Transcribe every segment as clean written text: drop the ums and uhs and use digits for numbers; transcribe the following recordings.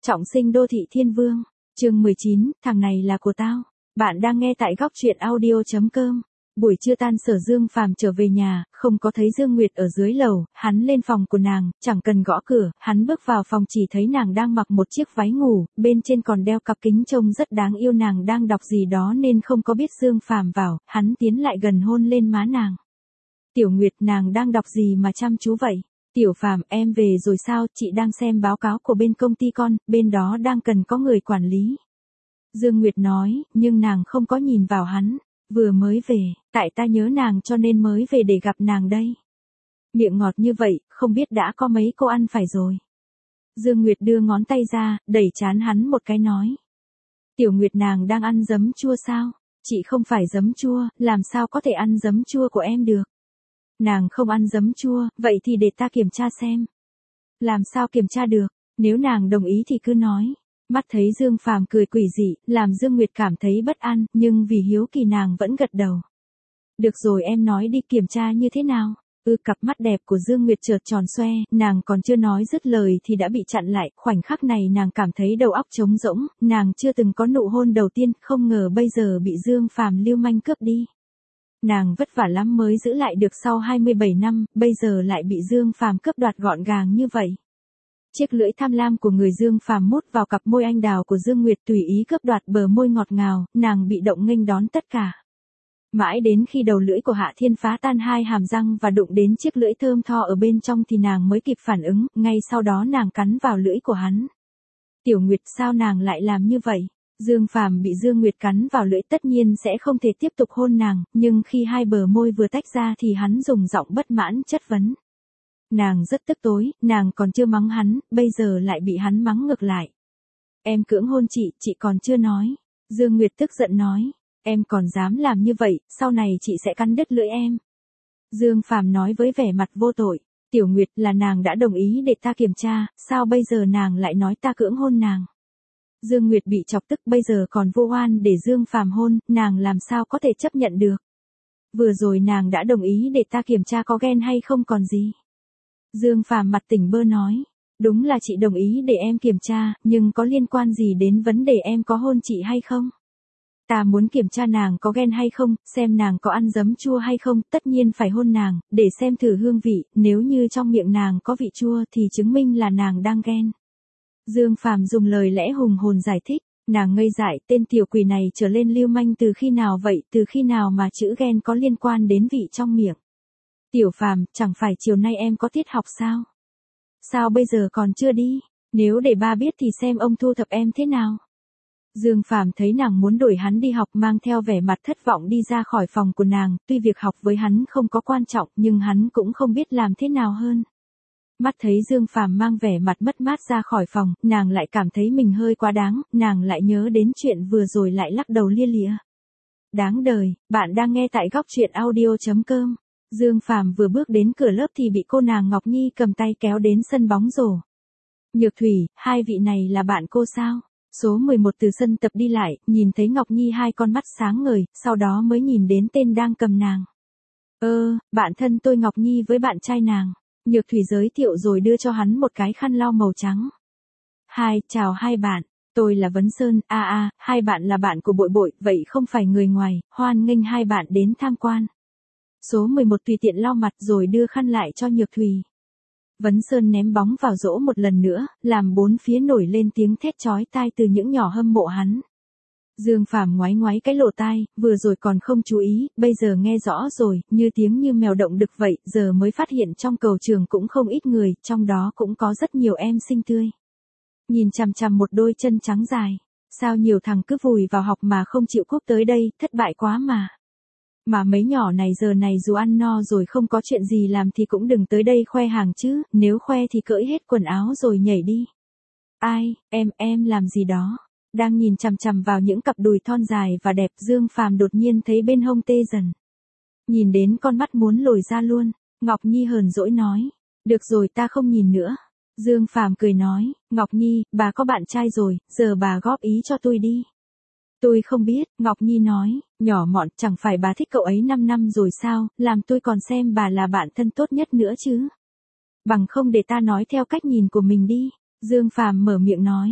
Trọng sinh đô thị thiên vương, chương 19, thằng này là của tao. Bạn đang nghe tại góc truyện audio.com. Buổi trưa tan sở Dương Phàm trở về nhà, không có thấy Dương Nguyệt ở dưới lầu, hắn lên phòng của nàng, chẳng cần gõ cửa, hắn bước vào phòng chỉ thấy nàng đang mặc một chiếc váy ngủ, bên trên còn đeo cặp kính trông rất đáng yêu, nàng đang đọc gì đó nên không có biết Dương Phàm vào, hắn tiến lại gần hôn lên má nàng. Tiểu Nguyệt, nàng đang đọc gì mà chăm chú vậy? Tiểu Phàm, em về rồi sao? Chị đang xem báo cáo của bên công ty con, bên đó đang cần có người quản lý. Dương Nguyệt nói, nhưng nàng không có nhìn vào hắn. Vừa mới về, tại ta nhớ nàng cho nên mới về để gặp nàng đây. Miệng ngọt như vậy, không biết đã có mấy cô ăn phải rồi. Dương Nguyệt đưa ngón tay ra, đẩy trán hắn một cái nói. Tiểu Nguyệt, nàng đang ăn giấm chua sao? Chị không phải giấm chua, làm sao có thể ăn giấm chua của em được? Nàng không ăn giấm chua, vậy thì để ta kiểm tra xem. Làm sao kiểm tra được, nếu nàng đồng ý thì cứ nói. Mắt thấy Dương Phàm cười quỷ dị, làm Dương Nguyệt cảm thấy bất an, nhưng vì hiếu kỳ nàng vẫn gật đầu. Được rồi, em nói đi, kiểm tra như thế nào? Cặp mắt đẹp của Dương Nguyệt chợt tròn xoe, nàng còn chưa nói dứt lời thì đã bị chặn lại, khoảnh khắc này nàng cảm thấy đầu óc trống rỗng, nàng chưa từng có nụ hôn đầu tiên, không ngờ bây giờ bị Dương Phàm lưu manh cướp đi. Nàng vất vả lắm mới giữ lại được sau 27 năm, bây giờ lại bị Dương Phàm cướp đoạt gọn gàng như vậy. Chiếc lưỡi tham lam của người Dương Phàm mút vào cặp môi anh đào của Dương Nguyệt, tùy ý cướp đoạt bờ môi ngọt ngào, nàng bị động nghênh đón tất cả. Mãi đến khi đầu lưỡi của Hạ Thiên phá tan hai hàm răng và đụng đến chiếc lưỡi thơm tho ở bên trong thì nàng mới kịp phản ứng, ngay sau đó nàng cắn vào lưỡi của hắn. Tiểu Nguyệt, sao nàng lại làm như vậy? Dương Phàm bị Dương Nguyệt cắn vào lưỡi tất nhiên sẽ không thể tiếp tục hôn nàng, nhưng khi hai bờ môi vừa tách ra thì hắn dùng giọng bất mãn chất vấn. Nàng rất tức tối, nàng còn chưa mắng hắn, bây giờ lại bị hắn mắng ngược lại. Em cưỡng hôn chị còn chưa nói. Dương Nguyệt tức giận nói, em còn dám làm như vậy, sau này chị sẽ cắn đứt lưỡi em. Dương Phàm nói với vẻ mặt vô tội, Tiểu Nguyệt, là nàng đã đồng ý để ta kiểm tra, sao bây giờ nàng lại nói ta cưỡng hôn nàng? Dương Nguyệt bị chọc tức, bây giờ còn vô oan để Dương Phàm hôn, nàng làm sao có thể chấp nhận được? Vừa rồi nàng đã đồng ý để ta kiểm tra có ghen hay không còn gì. Dương Phàm mặt tỉnh bơ nói, đúng là chị đồng ý để em kiểm tra, nhưng có liên quan gì đến vấn đề em có hôn chị hay không? Ta muốn kiểm tra nàng có ghen hay không, xem nàng có ăn giấm chua hay không, tất nhiên phải hôn nàng, để xem thử hương vị, nếu như trong miệng nàng có vị chua thì chứng minh là nàng đang ghen. Dương Phàm dùng lời lẽ hùng hồn giải thích, nàng ngây dại, tên tiểu quỷ này trở lên lưu manh từ khi nào vậy, từ khi nào mà chữ ghen có liên quan đến vị trong miệng. Tiểu Phàm, chẳng phải chiều nay em có tiết học sao? Sao bây giờ còn chưa đi? Nếu để ba biết thì xem ông thu thập em thế nào? Dương Phàm thấy nàng muốn đuổi hắn đi học, mang theo vẻ mặt thất vọng đi ra khỏi phòng của nàng, tuy việc học với hắn không có quan trọng nhưng hắn cũng không biết làm thế nào hơn. Mắt thấy Dương Phàm mang vẻ mặt mất mát ra khỏi phòng, nàng lại cảm thấy mình hơi quá đáng, nàng lại nhớ đến chuyện vừa rồi lại lắc đầu lia lịa. Đáng đời, bạn đang nghe tại góc truyện audio.com. Dương Phàm vừa bước đến cửa lớp thì bị cô nàng Ngọc Nhi cầm tay kéo đến sân bóng rổ. Nhược Thủy, hai vị này là bạn cô sao? Số 11 từ sân tập đi lại, nhìn thấy Ngọc Nhi hai con mắt sáng ngời, sau đó mới nhìn đến tên đang cầm nàng. Bạn thân tôi Ngọc Nhi với bạn trai nàng. Nhược Thủy giới thiệu rồi đưa cho hắn một cái khăn lau màu trắng. Chào hai bạn, tôi là Vấn Sơn, hai bạn là bạn của Bội Bội, vậy không phải người ngoài, hoan nghênh hai bạn đến tham quan. Số 11 tùy tiện lau mặt rồi đưa khăn lại cho Nhược Thủy. Vấn Sơn ném bóng vào rổ một lần nữa, làm bốn phía nổi lên tiếng thét chói tai từ những nhỏ hâm mộ hắn. Dương Phàm ngoáy ngoáy cái lỗ tai, vừa rồi còn không chú ý, bây giờ nghe rõ rồi, như tiếng như mèo động đực vậy, giờ mới phát hiện trong cầu trường cũng không ít người, trong đó cũng có rất nhiều em xinh tươi. Nhìn chằm chằm một đôi chân trắng dài, sao nhiều thằng cứ vùi vào học mà không chịu cúp tới đây, thất bại quá mà. Mà mấy nhỏ này giờ này dù ăn no rồi không có chuyện gì làm thì cũng đừng tới đây khoe hàng chứ, nếu khoe thì cởi hết quần áo rồi nhảy đi. Em làm gì đó? Đang nhìn chằm chằm vào những cặp đùi thon dài và đẹp, Dương Phàm đột nhiên thấy bên hông tê dần. Nhìn đến con mắt muốn lồi ra luôn, Ngọc Nhi hờn dỗi nói, được rồi ta không nhìn nữa. Dương Phàm cười nói, Ngọc Nhi, bà có bạn trai rồi, giờ bà góp ý cho tôi đi. Tôi không biết, Ngọc Nhi nói, nhỏ mọn, chẳng phải bà thích cậu ấy 5 năm rồi sao, làm tôi còn xem bà là bạn thân tốt nhất nữa chứ. Bằng không để ta nói theo cách nhìn của mình đi, Dương Phàm mở miệng nói.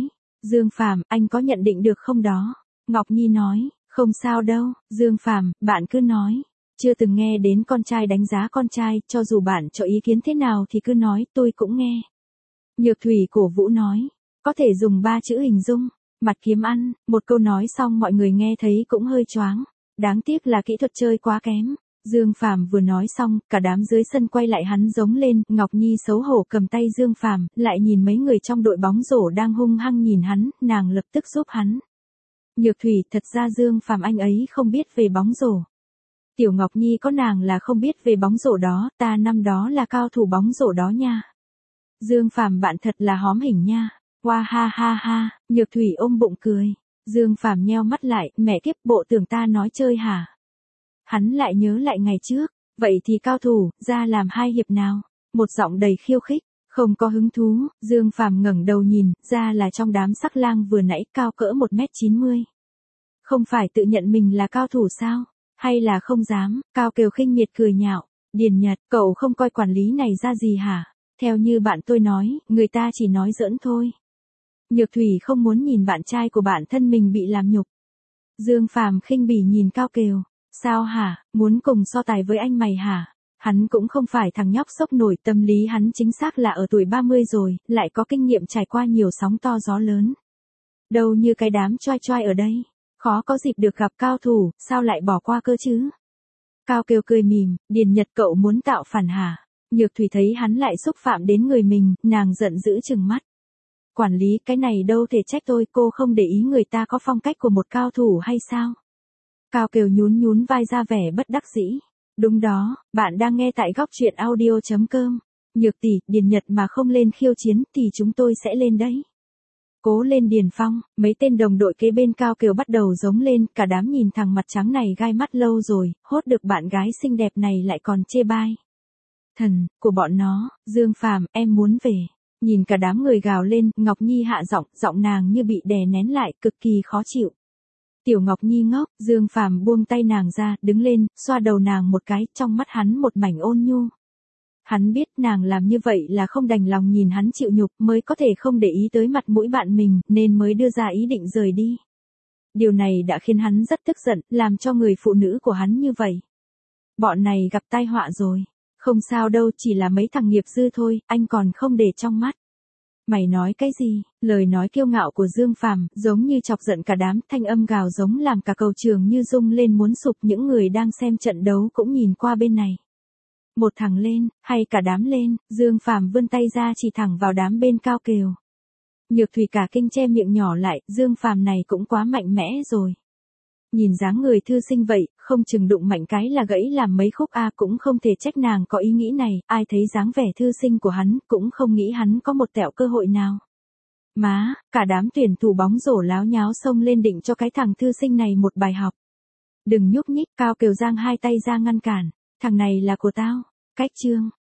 Dương Phàm, anh có nhận định được không đó? Ngọc Nhi nói, không sao đâu, Dương Phàm, bạn cứ nói. Chưa từng nghe đến con trai đánh giá con trai, cho dù bạn cho ý kiến thế nào thì cứ nói, tôi cũng nghe. Nhược Thủy cổ vũ nói, có thể dùng 3 chữ hình dung, mặt kiếm ăn, một câu nói xong mọi người nghe thấy cũng hơi choáng. Đáng tiếc là kỹ thuật chơi quá kém. Dương Phàm vừa nói xong, cả đám dưới sân quay lại hắn giống lên, Ngọc Nhi xấu hổ cầm tay Dương Phàm, lại nhìn mấy người trong đội bóng rổ đang hung hăng nhìn hắn, nàng lập tức giúp hắn. Nhược Thủy, thật ra Dương Phàm anh ấy không biết về bóng rổ. Tiểu Ngọc Nhi có nàng là không biết về bóng rổ đó, ta năm đó là cao thủ bóng rổ đó nha. Dương Phàm bạn thật là hóm hỉnh nha. Hoa ha ha ha, Nhược Thủy ôm bụng cười. Dương Phàm nheo mắt lại, mẹ kiếp, bộ tưởng ta nói chơi hả? Hắn lại nhớ lại ngày trước, vậy thì cao thủ, ra làm 2 hiệp nào? Một giọng đầy khiêu khích, không có hứng thú, Dương Phàm ngẩng đầu nhìn, ra là trong đám sắc lang vừa nãy cao cỡ 1m90. Không phải tự nhận mình là cao thủ sao? Hay là không dám? Cao Kiều khinh miệt cười nhạo. Điền Nhật, cậu không coi quản lý này ra gì hả? Theo như bạn tôi nói, người ta chỉ nói giỡn thôi. Nhược Thủy không muốn nhìn bạn trai của bản thân mình bị làm nhục. Dương Phàm khinh bỉ nhìn Cao Kiều. Sao hả, muốn cùng so tài với anh mày hả? Hắn cũng không phải thằng nhóc sốc nổi, tâm lý hắn chính xác là ở tuổi 30 rồi, lại có kinh nghiệm trải qua nhiều sóng to gió lớn. Đâu như cái đám choai choai ở đây. Khó có dịp được gặp cao thủ, sao lại bỏ qua cơ chứ? Cao Kiều cười mỉm, Điền Nhật cậu muốn tạo phản hả? Nhược Thủy thấy hắn lại xúc phạm đến người mình, nàng giận dữ trừng mắt. Quản lý, cái này đâu thể trách tôi, cô không để ý người ta có phong cách của một cao thủ hay sao? Cao Kiều nhún nhún vai ra vẻ bất đắc dĩ. Đúng đó, bạn đang nghe tại góc truyện audio.com. Nhược tỷ, Điền Nhật mà không lên khiêu chiến thì chúng tôi sẽ lên đấy. Cố lên Điền Phong, mấy tên đồng đội kế bên Cao Kiều bắt đầu giống lên, cả đám nhìn thằng mặt trắng này gai mắt lâu rồi, hốt được bạn gái xinh đẹp này lại còn chê bai. Thần, của bọn nó, Dương Phàm, em muốn về. Nhìn cả đám người gào lên, Ngọc Nhi hạ giọng, giọng nàng như bị đè nén lại, cực kỳ khó chịu. Tiểu Ngọc Nhi ngốc, Dương Phàm buông tay nàng ra, đứng lên, xoa đầu nàng một cái, trong mắt hắn một mảnh ôn nhu. Hắn biết nàng làm như vậy là không đành lòng nhìn hắn chịu nhục, mới có thể không để ý tới mặt mũi bạn mình, nên mới đưa ra ý định rời đi. Điều này đã khiến hắn rất tức giận, làm cho người phụ nữ của hắn như vậy. Bọn này gặp tai họa rồi. Không sao đâu, chỉ là mấy thằng nghiệp dư thôi, anh còn không để trong mắt. Mày nói cái gì? Lời nói kiêu ngạo của Dương Phàm giống như chọc giận cả đám, thanh âm gào giống làm cả cầu trường như rung lên muốn sụp, những người đang xem trận đấu cũng nhìn qua bên này. Một thằng lên, hay cả đám lên, Dương Phàm vươn tay ra chỉ thẳng vào đám bên Cao Kiều. Nhược Thủy cả kinh che miệng nhỏ lại, Dương Phàm này cũng quá mạnh mẽ rồi. Nhìn dáng người thư sinh vậy, không chừng đụng mạnh cái là gãy làm mấy khúc cũng không thể trách nàng có ý nghĩ này, ai thấy dáng vẻ thư sinh của hắn, cũng không nghĩ hắn có một tẹo cơ hội nào. Má, cả đám tuyển thủ bóng rổ láo nháo xông lên định cho cái thằng thư sinh này một bài học. Đừng nhúc nhích, Cao Kiều giang hai tay ra ngăn cản, thằng này là của tao. Cách chương.